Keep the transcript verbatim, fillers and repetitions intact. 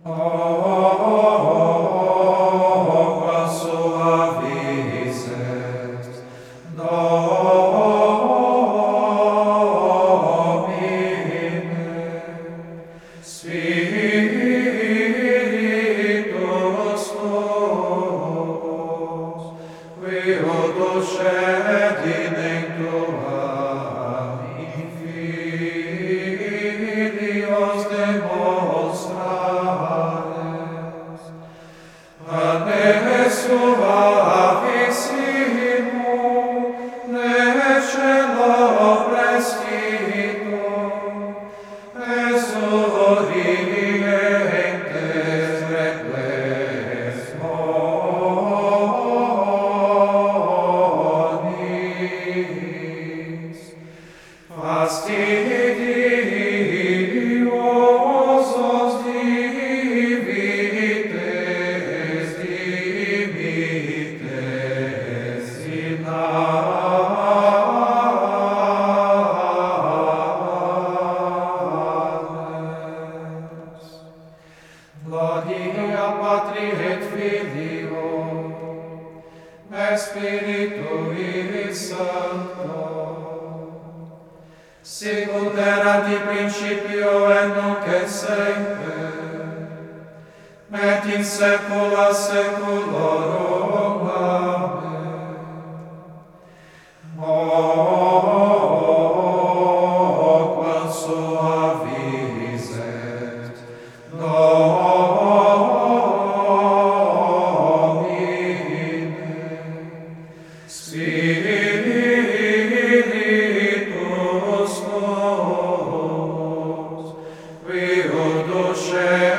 Oh, qual suavis est Domine, Spiritus tuus, qui ducet in tua in filios demonstrares, ane suavissimum, ne celo prescito, exorientes reques monis, fastidiosos divites, dimites in ames. Gloria Patri et Filio, et Spiritui Sancto, sicut erat in principio et nunc et semper, et in saecula saeculorum. Amen. Oh, quam suavis est Domine, Spiritus tuus, qui ducet